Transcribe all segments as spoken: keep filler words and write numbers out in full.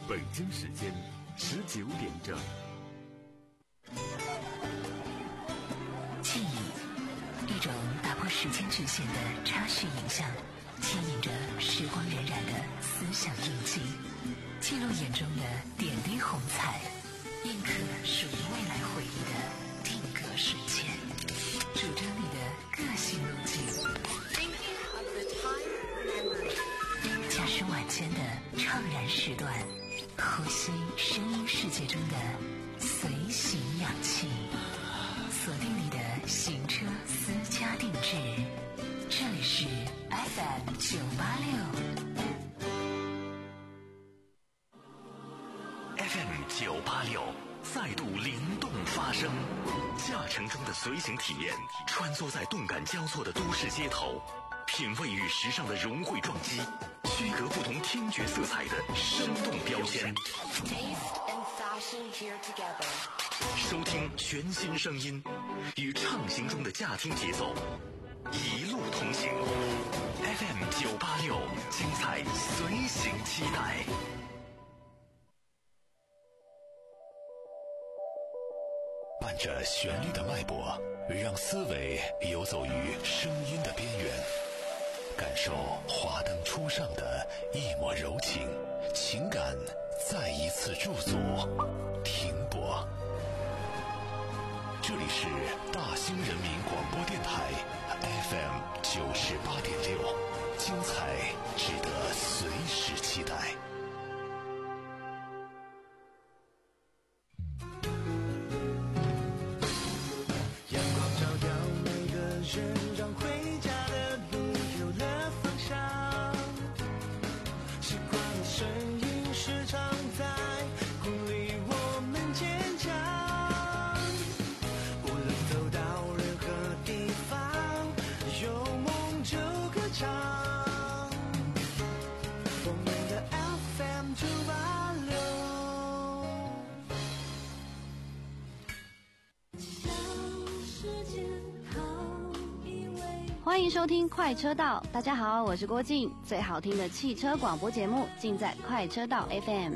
北京时间十九点整。 记忆，一种打破时间局限的插叙影像，牵引着时光荏苒的思想印记，记录眼中的点滴红彩，印刻属于未来回忆的定格瞬间，主张你的个性路径。驾驶晚间的怅然时段，呼吸声音世界中的随行氧气，锁定你的行车私家定制。这里是 F M 九八六 F M 九八六再度灵动发声，驾乘中的随行体验，穿梭在动感交错的都市街头，品味与时尚的融汇撞击，区隔不同听觉色彩的生动标签。收听全新声音，与畅行中的驾听节奏，一路同行。F M 九八六，精彩随行期待。伴着旋律的脉搏，让思维游走于声音的边缘，感受华灯初上的一抹柔情，情感再一次驻足停泊。这里是大兴人民广播电台 F M 九十八点六，精彩值得随时期待。 让回家的路有了方向，习惯的声音时常在鼓励我们坚强，无论走到任何地方，有梦就歌唱，我们的 F M 九八六。 欢迎收听快车道，大家好，我是郭靖，最好听的汽车广播节目尽在快车道 F M。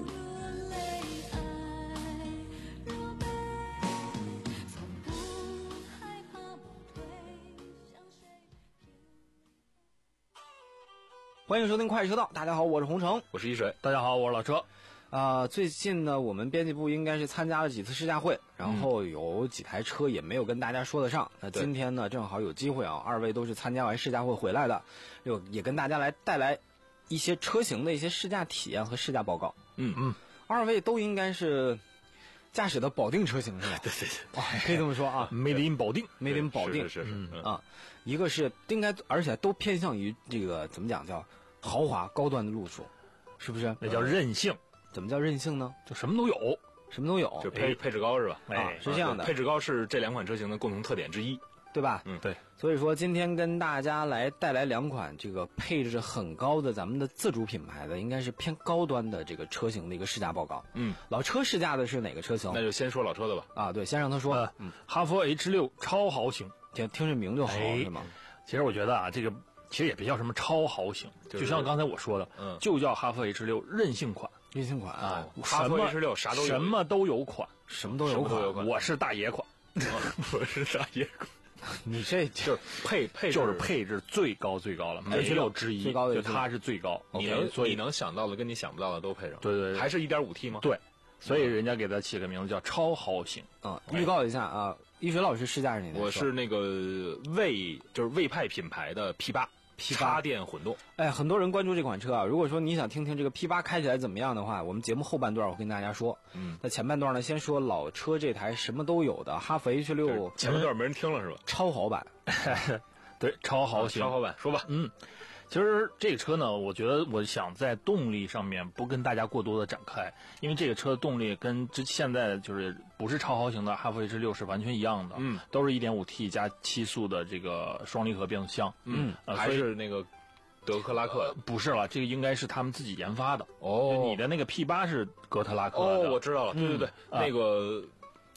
欢迎收听快车道，大家好，我是洪城， 我是一水，大家好，我是老车。 啊、呃，最近呢，我们编辑部应该是参加了几次试驾会，然后有几台车也没有跟大家说得上。那、嗯、今天呢，正好有机会啊，二位都是参加完试驾会回来的，有也跟大家来带来一些车型的一些试驾体验和试驾报告。 嗯嗯， 二位都应该是驾驶的保定车型是吧？ 对对对， 哇，可以这么说啊 ，Made in 保定 ，Made in 保定是是是、嗯、 啊，一个是应该，而且都偏向于这个怎么讲叫豪华高端的路数，是不是？ 那叫任性。 怎么叫任性呢？ 就什么都有， 什么都有， 就配配置高是吧？ 哎，啊、是这样的， 配置高是这两款车型的共同特点之一， 对吧？ 嗯，对。 所以说今天跟大家来带来两款这个配置很高的咱们的自主品牌的，应该是偏高端的这个车型的一个试驾报告。 嗯， 老车试驾的是哪个车型？ 那就先说老车的吧。 啊，对，先让他说。 呃、嗯，哈弗 H 六 超豪型， 听听这名就好、哎、是吗？ 其实我觉得啊，这个其实也别叫什么超豪型，就, 就像刚才我说的，嗯，就叫哈弗 H 六 任性款。 任性款啊， 哈弗 H 六啥都有，什么都有款， 什么都有款。 我是大爷款，我是大爷款。 你这就是配配置就是配置最高最高了 ，H 六之一， 最高的就它是最高。 你能所以你能想到的跟你想不到的都配上。 对对对， 还是 一点五 T 吗？ 对，所以人家给它起个名字叫超豪型啊。预告一下啊，一水老师试驾是哪？ 我是那个魏，就是魏派品牌的 P 八。 P 八插电混动， 哎，很多人关注这款车啊。如果说你想听听这个 P 八 开起来怎么样的话，我们节目后半段我跟大家说。 嗯， 那前半段呢，先说老车这台什么都有的哈弗 H 六， 前半段没人听了是吧？ 超豪版， 对，超豪型， 超豪版，说吧。 嗯，其实这个车呢，我觉得我想在动力上面不跟大家过多的展开，因为这个车的动力跟之现在就是不是超豪型的哈弗 H 六是完全一样的， 嗯， 都是 一点五 T 加七速的这个双离合变速箱， 嗯， 呃、 还是那个德克拉克的、 呃、不是了，这个应该是他们自己研发的。 哦， 你的那个 P 八 是哥特拉克的。 哦，我知道了，对对对， 嗯、 那个。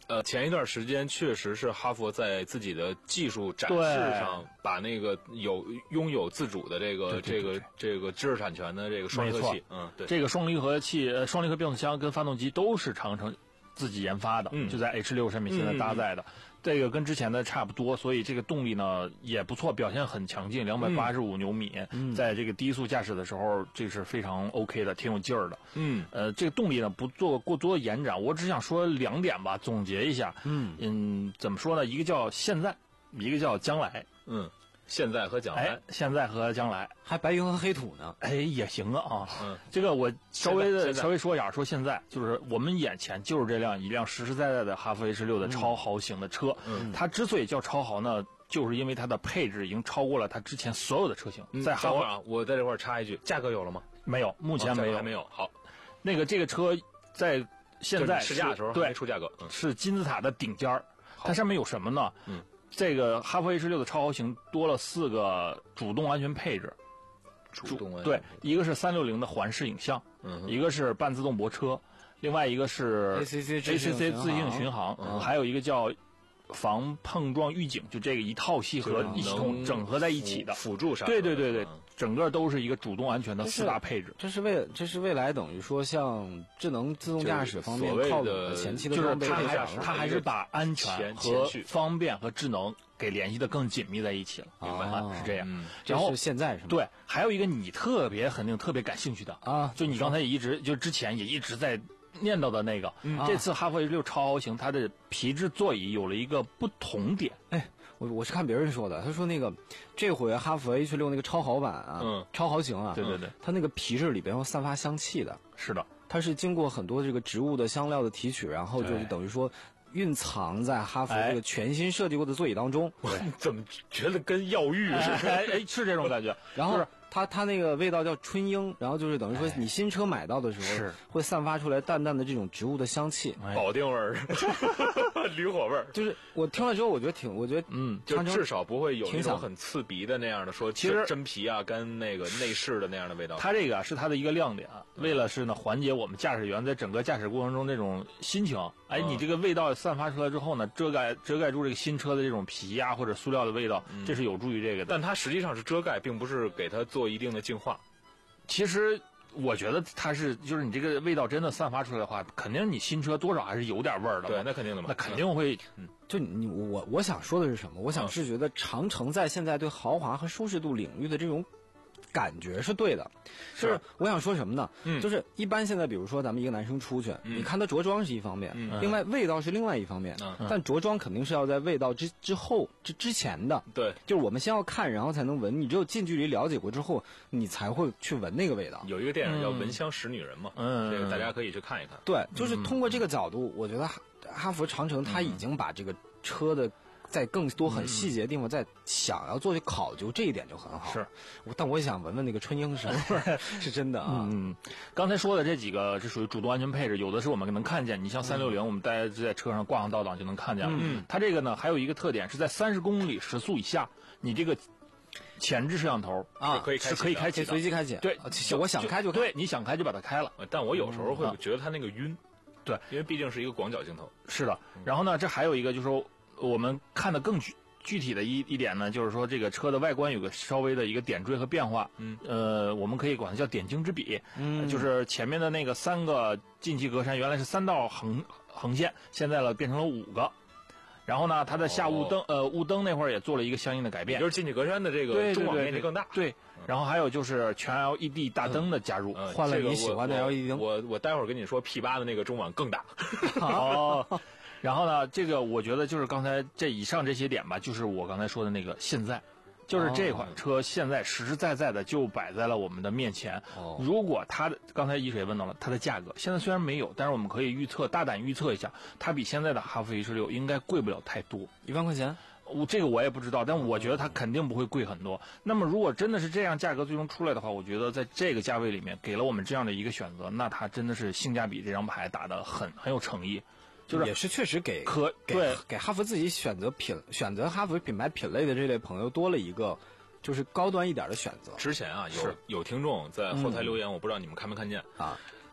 呃，前一段时间确实是哈佛在自己的技术展示上，把那个有拥有自主的这个这个这个知识产权的这个双离合器，嗯，对， 这个双离合器、呃、双离合变速箱跟发动机都是长城自己研发的， 嗯、 就在 H 六上面现在搭载的。嗯这个跟之前的差不多，所以这个动力呢也不错，表现很强劲，两百八十五牛米，嗯、在这个低速驾驶的时候，这是非常 OK 的，挺有劲儿的。 嗯， 呃，这个动力呢不做过多的延展，我只想说两点吧，总结一下。 嗯嗯，怎么说呢？一个叫现在，一个叫将来。 嗯。现在和将来、 哎，现在和将来， 还白云和黑土呢， 哎，也行啊啊。 嗯， 这个我稍微的稍微说一下，说现在就是我们眼前就是这辆一辆实实在在的哈弗 H 六的超豪型的车。 嗯， 它之所以叫超豪呢，就是因为它的配置已经超过了它之前所有的车型。 嗯、 在哈弗啊，我在这块插一句，价格有了吗？ 没有，目前没有， 哦、还没有。好， 那个这个车在现在试驾的时候还没出价格， 嗯、是金字塔的顶尖儿。它上面有什么呢？ 嗯。 这个哈弗 H 六的超豪型多了四个主动安全配置， 主动安全对，一个是三六零的环视影像， 嗯， 一个是半自动泊车，另外一个是 A C C A C C 自适巡航， 嗯、 还有一个叫防碰撞预警，就这个一套系合一系统整合在一起的辅助上， 对对对对， 嗯、 整个都是一个主动安全的四大配置。 这是为这是未来等于说像智能自动驾驶方面靠拢的前期的就是它还它还是把安全和方便和智能给联系的更紧密在一起了， 明白吗？是这样。 嗯、 然后是现在是吗？ 对，还有一个你特别肯定特别感兴趣的啊， 就你刚才也一直就之前也一直在念叨的那个， 嗯、 这次哈弗 H 六超豪型它的皮质座椅有了一个不同点。 哎，我我是看别人说的，他说那个这回哈弗 H 六那个超豪版啊， 嗯， 超豪型啊， 对对对， 它那个皮质里边要散发香气的。 是的， 它是经过很多这个植物的香料的提取，然后就是等于说蕴藏在哈弗这个全新设计过的座椅当中。 对， 怎么觉得跟药浴似的？ 哎哎，是这种感觉。 然后它它那个味道叫春樱，然后就是等于说你新车买到的时候是会散发出来淡淡的这种植物的香气， 保定味儿、驴火味儿。 就是我听了之后，我觉得挺，我觉得嗯， 就至少不会有那种挺很刺鼻的那样的说， 其实真皮啊跟那个内饰的那样的味道。 它这个是它的一个亮点，为了是呢缓解我们驾驶员在整个驾驶过程中那种心情。哎，你这个味道散发出来之后呢，遮盖遮盖住这个新车的这种皮啊或者塑料的味道，这是有助于这个的。 但它实际上是遮盖，并不是给它做一定的净化。 其实我觉得它是，就是你这个味道真的散发出来的话，肯定你新车多少还是有点味儿的。 对，那肯定的嘛， 那肯定会。 嗯，就你我我想说的是什么？我想是觉得长城在现在对豪华和舒适度领域的这种感觉是对的，就是我想说什么呢？ 嗯， 就是一般现在比如说咱们一个男生出去， 嗯、 你看他着装是一方面， 嗯、 另外味道是另外一方面， 嗯、 但着装肯定是要在味道之之后之之前的。 对， 就是我们先要看，然后才能闻。你只有近距离了解过之后，你才会去闻那个味道。 有一个电影叫《闻香识女人》嘛， 嗯， 这个大家可以去看一看。 对，就是通过这个角度，我觉得哈哈弗长城它已经把这个车的在更多很细节的地方，在想要做去考究，这一点就很好。 是， 但我也想闻闻那个春樱是什么是真的啊。 嗯，刚才说的这几个是属于主动安全配置，有的是我们能看见。你像三六零，我们大家在车上挂上倒档就能看见了。 嗯， 它这个呢还有一个特点是在三十公里时速以下，你这个前置摄像头啊是可以是可以开启的， 随机开启。 对， 我想开就开， 对，你想开就把它开了。 但我有时候会觉得它那个晕。 对， 因为毕竟是一个广角镜头。 是的。然后呢，这还有一个就是说，我们看的更具具体的一一点呢，就是说这个车的外观有个稍微的一个点缀和变化。 嗯。 呃，我们可以管它叫点睛之笔。 嗯。 就是前面的那个三个进气格栅原来是三道横横线，现在了变成了五个。然后呢，它的下雾灯、哦、呃雾灯那会儿也做了一个相应的改变， 就是进气格栅的这个中网面积更大。 对。然后还有就是全 L E D 大灯的加入， 嗯、 换了你喜欢的 L E D 灯。 我我, 我待会儿跟你说 P 八 的那个中网更大。 哦。然后呢，这个我觉得就是刚才这以上这些点吧，就是我刚才说的那个现在，就是这款车现在实实在在的就摆在了我们的面前。 哦。 如果它的刚才一水问到了它的价格，现在虽然没有，但是我们可以预测，大胆预测一下，它比现在的哈弗 H 六应该贵不了太多， 一万块钱。 我这个我也不知道，但我觉得它肯定不会贵很多。那么如果真的是这样价格最终出来的话，我觉得在这个价位里面给了我们这样的一个选择，那它真的是性价比这张牌打得很很有诚意。就是也是确实给可给对给哈弗自己选择品选择哈弗品牌品类的这类朋友多了一个就是高端一点的选择。 之前啊有有听众在后台留言、嗯、我不知道你们看没看见啊，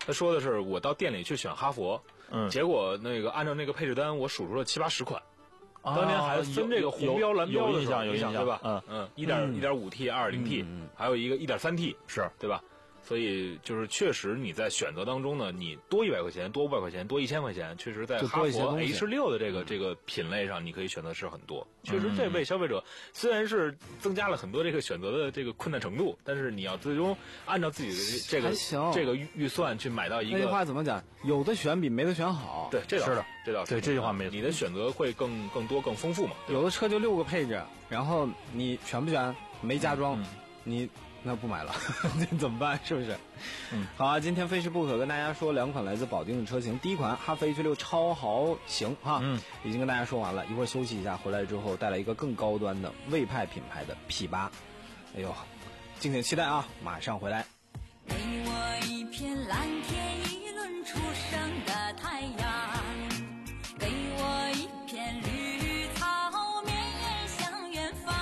他说的是我到店里去选哈佛， 嗯， 结果那个按照那个配置单，我数出了七八十款。当年还分这个红标蓝标的时候， 有印象， 对吧？ 嗯嗯，一点一点五 T、二点零 T，还有一个一点三 T， 是对吧？所以就是确实你在选择当中呢，你多一百块钱，多五百块钱，多一千块钱，确实在哈佛 H 六的这个这个品类上，你可以选择是很多。确实，这为消费者虽然是增加了很多这个选择的这个困难程度，但是你要最终按照自己的这个这个预算去买到一个。 那句话怎么讲？有的选比没得选好。 对，这倒是的， 这倒是对这句话没错。你的选择会更更多、更丰富嘛？ 有的车就六个配置，然后你选不选？没加装， 嗯、 你。那不买了，这怎么办？是不是？ 嗯， 好啊，今天非试不可跟大家说两款来自保定的车型。第一款哈弗 H 六超豪型哈， 嗯， 已经跟大家说完了，一会儿休息一下，回来之后带来一个更高端的魏派品牌的 P 八。哎呦，敬请期待啊！马上回来。 给我一片蓝天，一轮初升的太阳，给我一片绿草，绵延向远方。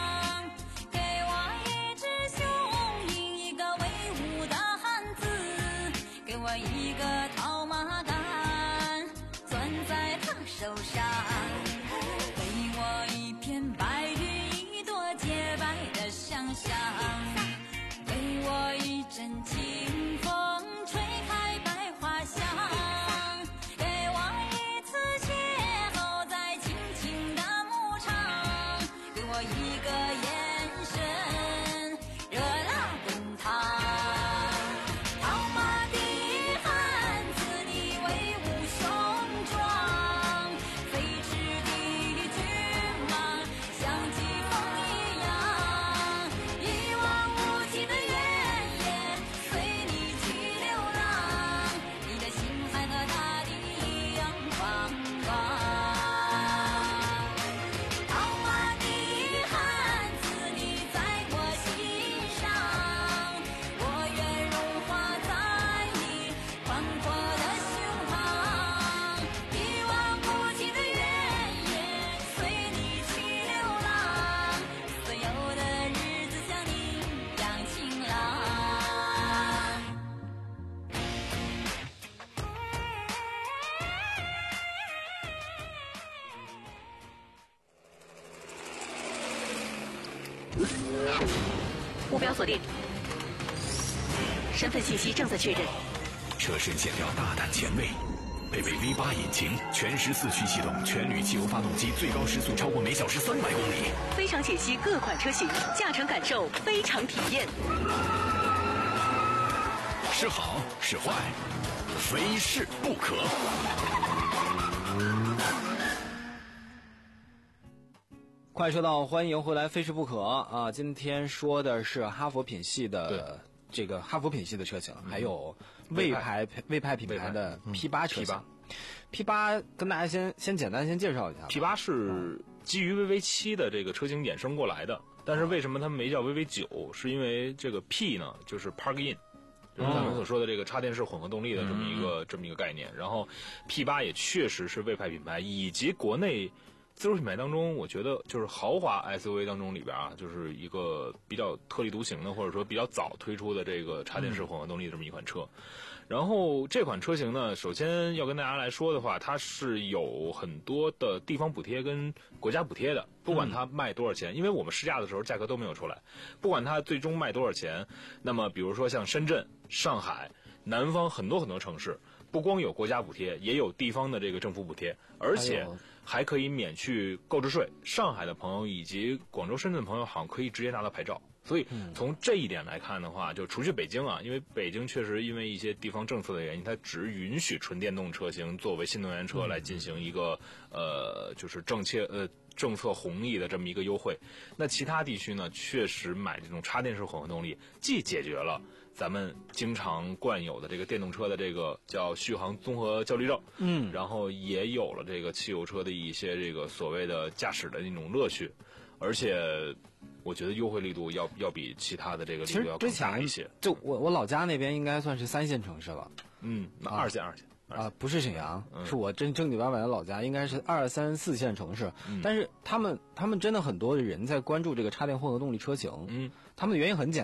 一个套马杆攥在他手上，给我一片白云，一朵洁白的想象，给我一阵清风吹开百花香，给我一次邂逅在静静的牧场，给我一个眼神热辣滚烫。 目标锁定，身份信息正在确认。 车身线条大胆前卫，配备 V 八引擎，全时四驱系统，全铝汽油发动机，最高时速超过每小时三百公里。 非常解析各款车型，驾乘感受非常体验。 是好是坏，非试不可。 快车道，欢迎回来，非试不可啊！今天说的是哈弗品系的这个哈弗品系的车型，嗯、还有魏牌魏派品牌的 P 八车型。P 八跟大家先先简单先介绍一下。 P 八是基于 V V 七的这个车型衍生过来的，但是为什么它们没叫 V V 九？是因为这个 P 呢，就是 Plug In。就是咱们所说的这个插电式混合动力的这么一个、嗯、这么一个概念，然后 P 八也确实是魏派品牌以及国内自主品牌当中，我觉得就是豪华 S U V 当中里边啊，就是一个比较特立独行的，或者说比较早推出的这个插电式混合动力的这么一款车。嗯、然后这款车型呢，首先要跟大家来说的话，它是有很多的地方补贴跟国家补贴的，不管它卖多少钱，嗯、因为我们试驾的时候价格都没有出来，不管它最终卖多少钱，那么比如说像深圳、上海、南方很多很多城市，不光有国家补贴，也有地方的这个政府补贴，而且还可以免去购置税。上海的朋友以及广州、深圳的朋友好像可以直接拿到牌照。所以从这一点来看的话，就除去北京啊，因为北京确实因为一些地方政策的原因，它只允许纯电动车型作为新能源车来进行一个呃，就是政策呃政策红利的这么一个优惠。那其他地区呢，确实买这种插电式混合动力，既解决了咱们经常惯有的这个电动车的这个叫续航综合焦虑症， 嗯， 然后也有了这个汽油车的一些这个所谓的驾驶的那种乐趣，而且我觉得优惠力度要要比其他的这个力度要更大一些。 就我我老家那边应该算是三线城市了， 嗯，那二线、啊、二线啊，不是沈阳， 嗯、 是我正正经八百的老家，应该是二三四线城市。 嗯、 但是他们他们真的很多的人在关注这个插电混合动力车型， 嗯， 他们的原因很简单，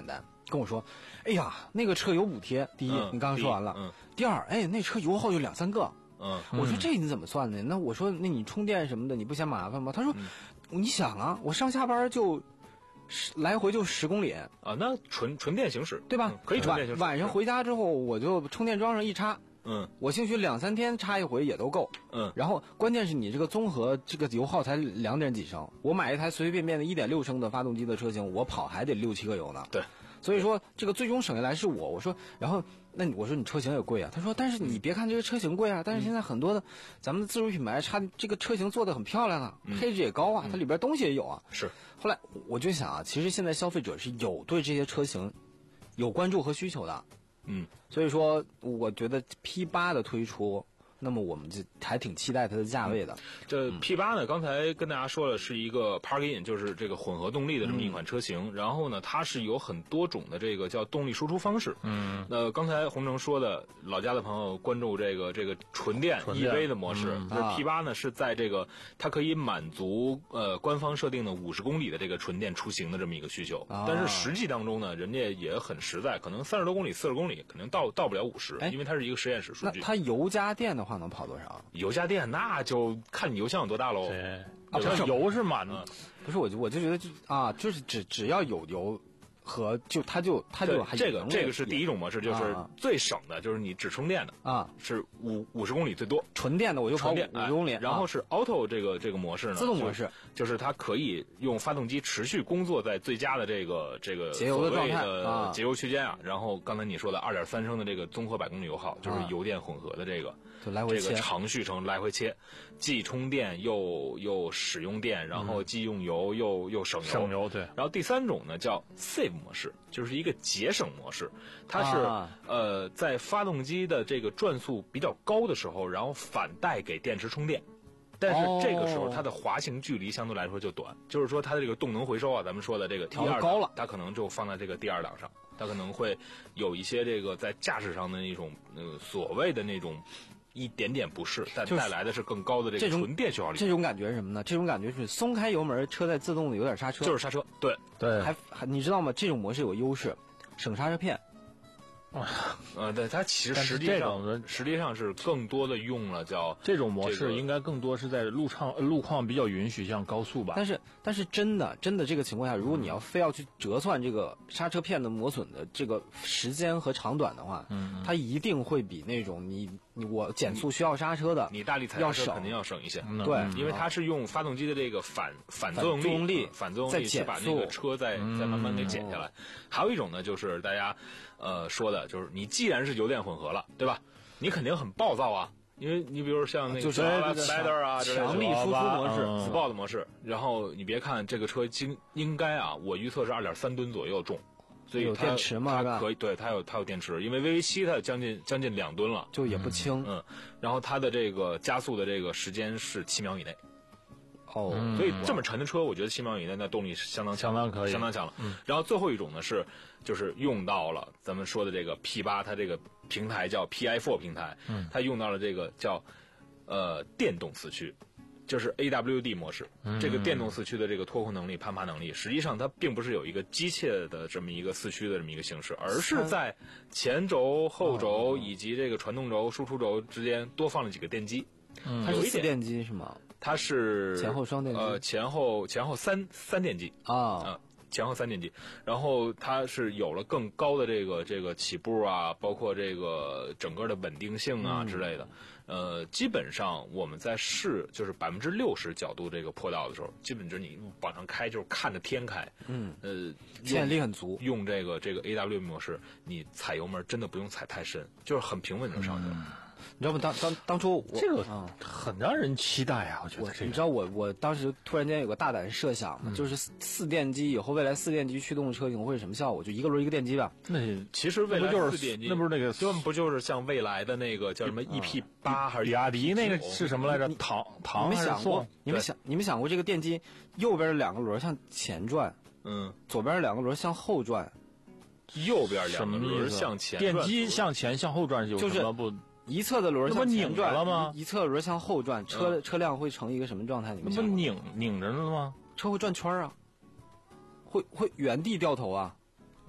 跟我说，哎呀，那个车有补贴。第一， 嗯、 你刚刚说完了。 嗯。 第二，哎，那车油耗就两三个。 嗯。 我说这你怎么算的？那我说那你充电什么的，你不嫌麻烦吗？他说，嗯、你想啊，我上下班就。来回就十公里啊，那纯纯电行驶， 对吧？ 嗯、可以纯电行驶。 晚上回家之后，我就充电桩上一插， 嗯， 我兴许两三天插一回也都够， 嗯。 然后关键是你这个综合这个油耗才两点几升，我买一台随随便便的一点六升的发动机的车型，我跑还得六七个油呢。 对， 所以说这个最终省下来是我。我说，然后那你我说你车型也贵啊，他说，但是你别看这个车型贵啊，但是现在很多的咱们的自主品牌插这个车型做的很漂亮啊， 嗯、 配置也高啊，它里边东西也有啊。 是。 后来我就想啊，其实现在消费者是有对这些车型有关注和需求的， 嗯， 所以说我觉得 P 八的推出，那么我们就还挺期待它的价位的。 嗯、这 P 八呢，刚才跟大家说了是一个 plug-in， 就是这个混合动力的这么一款车型。嗯、然后呢，它是有很多种的这个叫动力输出方式。 嗯， 那刚才洪城说的，老家的朋友关注这个这个纯电 E V 的模式，那、嗯、P 八呢是在这个它可以满足呃官方设定的五十公里的这个纯电出行的这么一个需求。啊、但是实际当中呢，人家也很实在，可能三十多公里、四十公里，肯定到到不了五十，因为它是一个实验室数据。 那它油加电的话能跑多少？ 油加电那就看你油箱有多大喽。 对，啊，不是油是满的， 不是我就我就觉得就啊，就是只只要有油和就它就它就还这个这个是第一种模式，就是最省的，就是你只充电的啊， 是五五十公里最多， 纯电的我就跑五十公里。 然后是 Auto 这个这个模式呢， 自动模式， 就是它可以用发动机持续工作在最佳的这个这个节油的状态的节油区间啊。然后刚才你说的二点三升的这个综合百公里油耗，就是油电混合的这个。 就来回切， 这个长续程来回切，既充电又又使用电，然后既用油又又省油。 省油对。 然后第三种呢叫 Save 模式，就是一个节省模式，它是、啊、呃在发动机的这个转速比较高的时候，然后反带给电池充电。但是这个时候它的滑行距离相对来说就短，就是说它的这个动能回收啊，咱们说的这个第二高了， 它可能就放在这个第二档上，它可能会有一些这个在驾驶上的那种呃所谓的那种。一点点不适，但带来的是更高的这个纯电续航力。 这种感觉是什么呢？这种感觉是松开油门，车在自动的有点刹车， 就是刹车。对对， 还还你知道吗？这种模式有优势，省刹车片。 啊，呃，对，它其实实际上实际上是更多的用了叫这种模式，应该更多是在路上路况比较允许，像高速吧。 但是但是真的真的这个情况下，如果你要非要去折算这个刹车片的磨损的这个时间和长短的话， 嗯， 它一定会比那种你你我减速需要刹车的， 你大力踩刹车肯定要省一些。 对， 因为它是用发动机的这个反反作用力，反作用力去把那个车再再慢慢给减下来。还有一种呢，就是大家呃说的，就是你既然是油电混合了，对吧？你肯定很暴躁啊，因为你比如像那个就是 Better 啊， 强力输出模式、 自爆的模式。然后你别看这个车应应该啊，我预测是二点三吨左右重，所以有电池嘛， 它可以对它有它有电池，因为 V V 七它将近将近两吨了， 就也不轻。 嗯，然后它的这个加速的这个时间是七秒以内。 哦， 所以这么沉的车，我觉得七秒以内那动力是相当相当可以， 相当强了。 嗯， 然后最后一种呢是，就是用到了咱们说的这个 P 八，它这个平台叫 P I 四 平台， 嗯， 它用到了这个叫呃电动四驱，就是 A W D 模式。 嗯， 这个电动四驱的这个脱困能力、攀爬能力，实际上它并不是有一个机械的这么一个四驱的这么一个形式，而是在前轴、后轴以及这个传动轴、输出轴之间多放了几个电机。 嗯，它是四电机是吗？ 它是前后双电机， 呃，前后前后三三电机啊啊、 呃，前后三电机，然后它是有了更高的这个这个起步啊，包括这个整个的稳定性啊、 嗯、 之类的。呃，基本上我们在试就是百分之六十角度这个坡道的时候，基本就是你往上开就是看着天开， 嗯， 呃， 牵引力很足。 用这个这个 A W 模式，你踩油门真的不用踩太深，就是很平稳的上去了。 嗯，你知道吗？当当当初我这个很让人期待啊！我觉得这个， 你知道我我当时突然间有个大胆设想， 嗯、 就是四电机以后未来四电机驱动的车型会是什么效果？就一个轮一个电机吧。 那其实未来就是四电机， 那不是那个， 根本不就是像未来的那个叫什么 E P 八还是比亚迪那个是什么来着？唐唐你们想过？你们想你们想过这个电机右边两个轮向前转， 嗯， 左边两个轮向后转， 右边两个轮向前转， 电机向前向后转有什么不？ 一侧的轮向前转了吗？ 一侧轮向后转，车、嗯、车辆会成一个什么状态？你们不拧拧着了吗？ 车会转圈啊，会会原地掉头啊。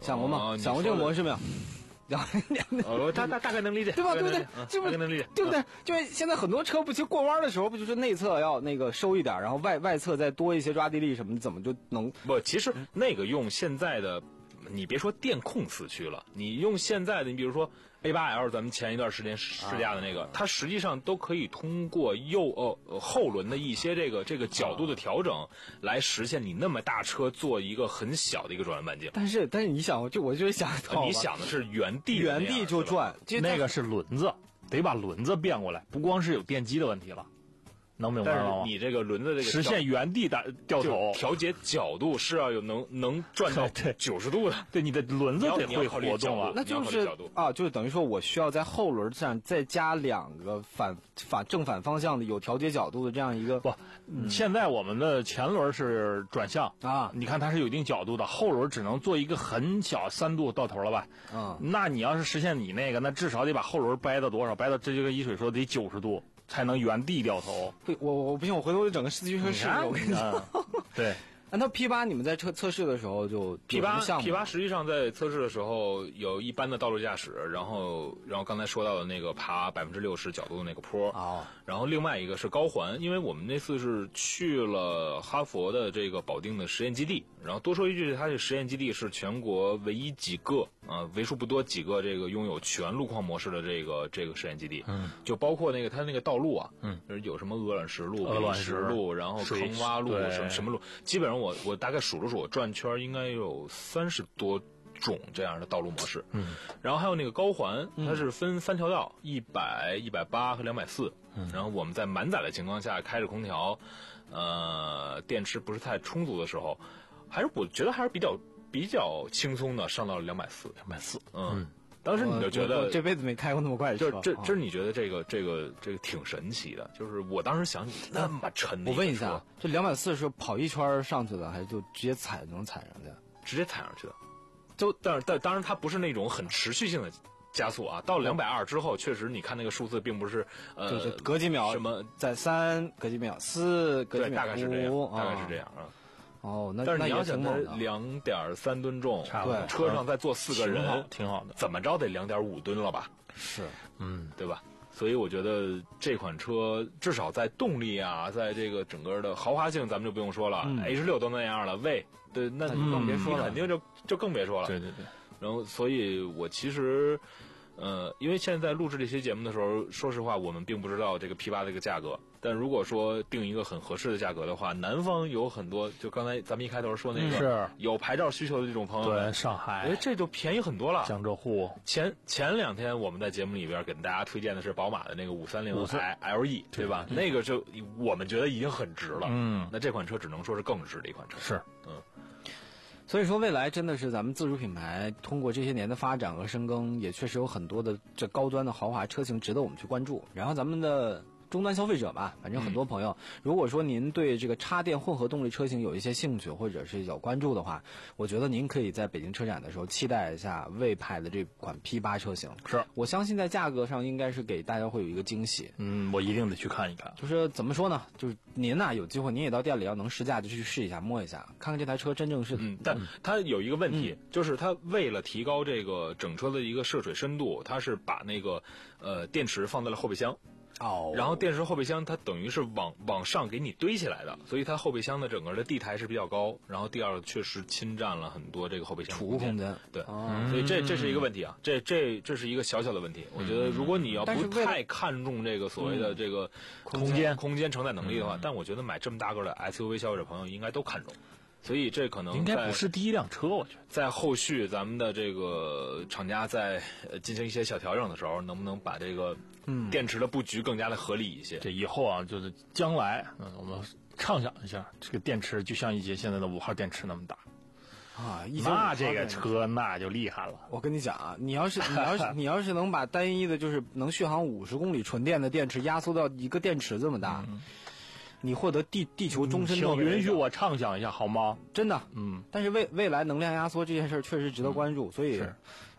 想过吗？ 哦、 想过这个模式没有？ 哦，大大大概能理解， 对吧？对不对？这不能理解， 对不对？就是现在很多车不，其实过弯的时候不就是内侧要那个收一点，然后外外侧再多一些抓地力什么，怎么就能不？其实那个用现在的，你别说电控四驱了，你用现在的，你比如说 A 八 L， 咱们前一段时间试驾的那个，啊、它实际上都可以通过右呃后轮的一些这个这个角度的调整，来实现你那么大车做一个很小的一个转弯半径。 但是但是你想，就我就是想到， 你想的是原地原地就转， 那个是轮子，得把轮子变过来，不光是有电机的问题了。能明白吗？ 但是你这个轮子这个实现原地打掉头， 调节角度是要有能能转到九十度的。 对，你的轮子得会活动啊。 那就是啊，就是等于说我需要在后轮上再加两个反反正反方向的有调节角度的这样一个。 不，嗯、现在我们的前轮是转向啊， 你看它是有一定角度的，后轮只能做一个很小三度到头了吧？ 嗯， 那你要是实现你那个，那至少得把后轮掰到多少？掰到这就跟一水说得九十度。才能原地掉头。 对，我我不行，我回头就整个四驱车试试。我跟你讲， 对。 那它 P 八你们在测测试的时候就 P 八 P 八实际上在测试的时候有一般的道路驾驶，然后然后刚才说到的那个爬百分之六十角度的那个坡， 哦， 然后另外一个是高环，因为我们那次是去了哈佛的这个保定的实验基地，然后多说一句，它这实验基地是全国唯一几个啊、呃，为数不多几个这个拥有全路况模式的这个这个实验基地， 嗯， 就包括那个它那个道路啊， 嗯， 有什么鹅卵石路、 鹅卵石路，然后坑洼路什么什么路，基本上我我大概数了数，我转圈应该有三十多种这样的道路模式。 嗯， 然后还有那个高环，它是分三条道，一百、一百八和两百四。嗯，然后我们在满载的情况下开着空调，呃，电池不是太充足的时候，还是我觉得还是比较比较轻松的，上到了两百四， 两百四。 嗯。 嗯， 当时你就觉得我这辈子没开过那么快的车， 就这这你觉得这个这个这个挺神奇的，就是我当时想你那么沉的， 我问一下，这两百四是跑一圈上去的，还是就直接踩能踩上去？ 直接踩上去的，就但是但当然它不是那种很持续性的加速啊，到了两百二之后，确实你看那个数字并不是呃， 就是隔几秒什么在三隔几秒四隔几秒， 大概是这样，大概是这样啊。 哦，那但是你要想它它两点三吨重， 对， 车上再坐四个人， 挺好的， 怎么着得两点五吨了吧？ 是， 嗯， 对吧？所以我觉得这款车至少在动力啊，在这个整个的豪华性，咱们就不用说了、嗯、，H 六都那样了，喂，对，那你更别说了， 肯定就就更别说了。 对对对。 然后，所以我其实。呃，因为现在在录制这些节目的时候，说实话，我们并不知道这个 P 八这个价格。但如果说定一个很合适的价格的话，南方有很多，就刚才咱们一开头说那个， 是有牌照需求的这种朋友， 对，上海， 哎，这就便宜很多了。 江浙沪， 前前两天我们在节目里边给大家推荐的是宝马的那个五三零 L E， 对吧？那个就我们觉得已经很值了。 嗯， 那这款车只能说是更值的一款车。 是， 嗯。 所以说，未来真的是咱们自主品牌通过这些年的发展和深耕，也确实有很多的这高端的豪华车型值得我们去关注。然后咱们的终端消费者吧，反正很多朋友，嗯、如果说您对这个插电混合动力车型有一些兴趣或者是有关注的话，我觉得您可以在北京车展的时候期待一下魏派的这款 P 八车型。 是， 我相信在价格上应该是给大家会有一个惊喜。 嗯，我一定得去看一看。 就是怎么说呢？就是您呐、啊，有机会您也到店里要能试驾就去试一下摸一下，看看这台车真正是。 嗯，但它有一个问题，嗯、就是它为了提高这个整车的一个涉水深度，它是把那个呃电池放在了后备箱。 哦， 然后电池后备箱它等于是往往上给你堆起来的，所以它后备箱的整个的地台是比较高。然后第二个确实侵占了很多这个后备箱储物空间， 对， 哦、 所以这这是一个问题啊，这这这是一个小小的问题。我觉得如果你要不太看重这个所谓的这个空间空间承载能力的话，但我觉得买这么大个的 S U V 消费者朋友应该都看重。所以这可能应该不是第一辆车，我觉得在后续咱们的这个厂家在进行一些小调整的时候，能不能把这个电池的布局更加的合理一些？ 这以后啊，就是将来，嗯，我们畅想一下，这个电池就像一节现在的五号电池那么大啊， 那这个车那就厉害了。 我跟你讲啊，你要是你要是你要是能把单一的就是能续航五十公里纯电的电池压缩到一个电池这么大。嗯，你获得地地球终身诺贝尔奖， 请允许我畅想一下好吗？ 真的， 嗯， 但是未未来能量压缩这件事儿确实值得关注， 嗯、 所以，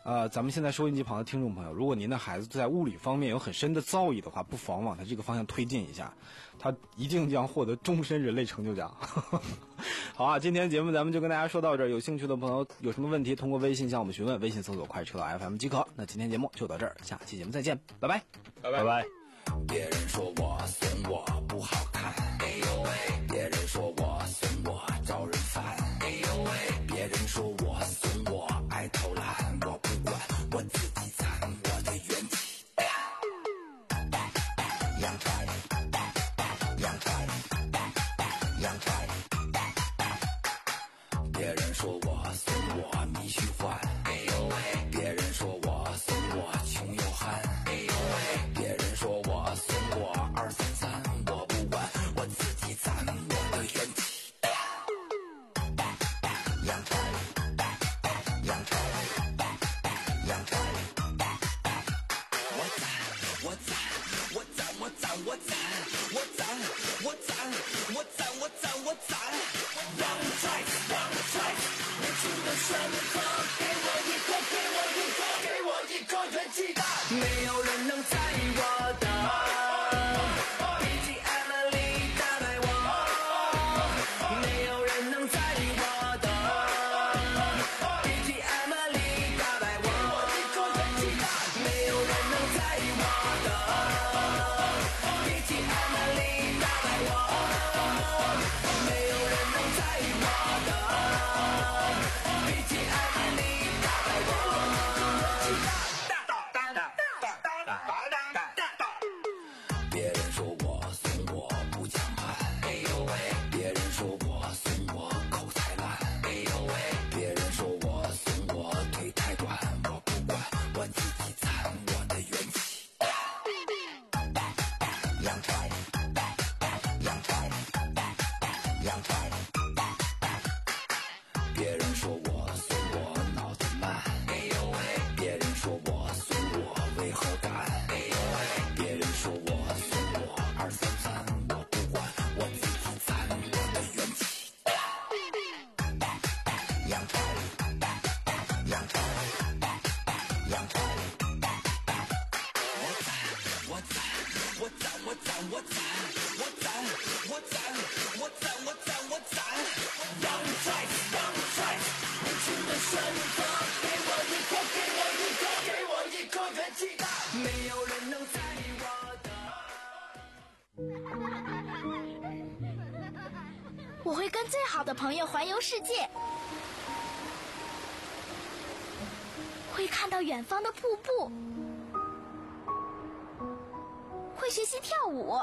呃，咱们现在收音机旁的听众朋友，如果您的孩子在物理方面有很深的造诣的话，不妨往他这个方向推进一下，他一定将获得终身人类成就奖。好啊，今天节目咱们就跟大家说到这儿，有兴趣的朋友有什么问题，通过微信向我们询问，微信搜索快车道 F M 即可。那今天节目就到这儿，下期节目再见，拜拜， 拜拜拜拜。 别人说我怂，我不好看，哎呦喂！别人说我怂，我招人烦，哎呦喂！别人说我怂，我爱偷懒，我不管，我自己攒我的元气。洋菜，洋菜，洋菜。别人说我怂，我迷虚幻，哎呦喂！别人说我怂，我穷又憨，哎呦喂！别人说我怂，我二三三，我不管，我自己攒我的元气。洋菜，洋菜，洋菜。我攒，我攒，我攒，我攒，我攒，我攒，我攒，我攒，我攒，我攒。洋菜，洋菜，年轻的选择，给我一个，给我一个，给我一个元气弹。没有人能在意我的。 我会跟最好的朋友环游世界，会看到远方的瀑布，会学习跳舞，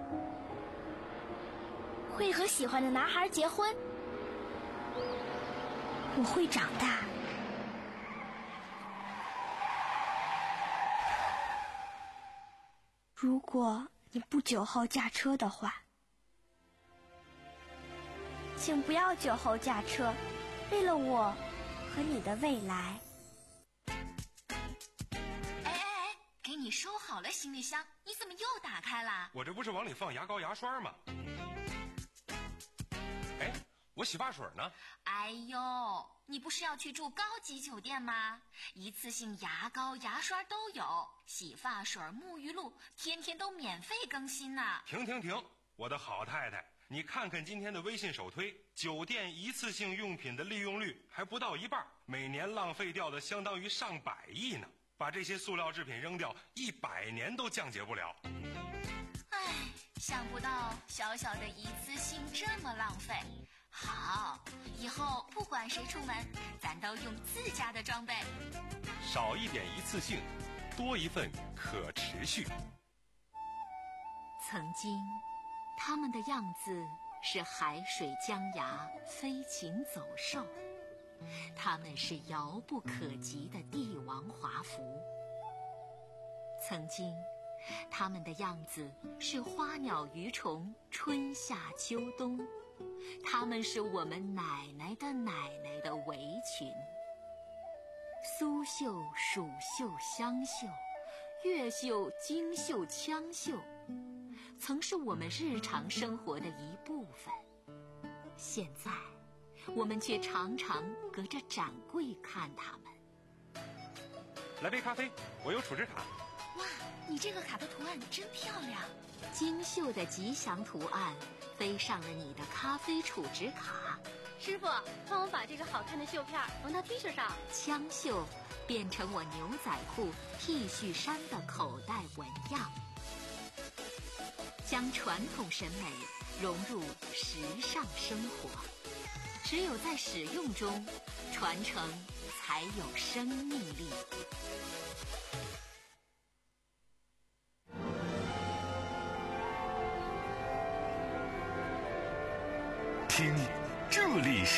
会和喜欢的男孩结婚。我会长大。如果你不酒后驾车的话，请不要酒后驾车，为了我和你的未来。 哎哎哎，给你收好了行李箱，你怎么又打开了？ 我这不是往里放牙膏牙刷吗？哎，我洗发水呢？ 哎呦，你不是要去住高级酒店吗？一次性牙膏牙刷都有，洗发水沐浴露天天都免费更新呢。 停停停，我的好太太，你看看今天的微信首推，酒店一次性用品的利用率还不到一半，每年浪费掉的相当于上百亿呢。把这些塑料制品扔掉，一百年都降解不了。 唉，想不到小小的一次性这么浪费。好，以后不管谁出门，咱都用自家的装备。 少一点一次性，多一份可持续。 曾经他们的样子是海水江崖，飞禽走兽，他们是遥不可及的帝王华服。曾经他们的样子是花鸟鱼虫，春夏秋冬，他们是我们奶奶的奶奶的围裙。苏绣、蜀绣、湘绣，越绣、京绣、羌绣，曾是我们日常生活的一部分。现在我们却常常隔着展柜看他们。 来杯咖啡，我有储值卡。 哇，你这个卡的图案真漂亮，精绣的吉祥图案飞上了你的咖啡储值卡。 师傅，帮我把这个好看的绣片缝到 T 恤上。 枪绣变成我牛仔裤、T 恤衫的口袋纹样，将传统审美融入时尚生活。只有在使用中，传承才有生命力。 听，这里是。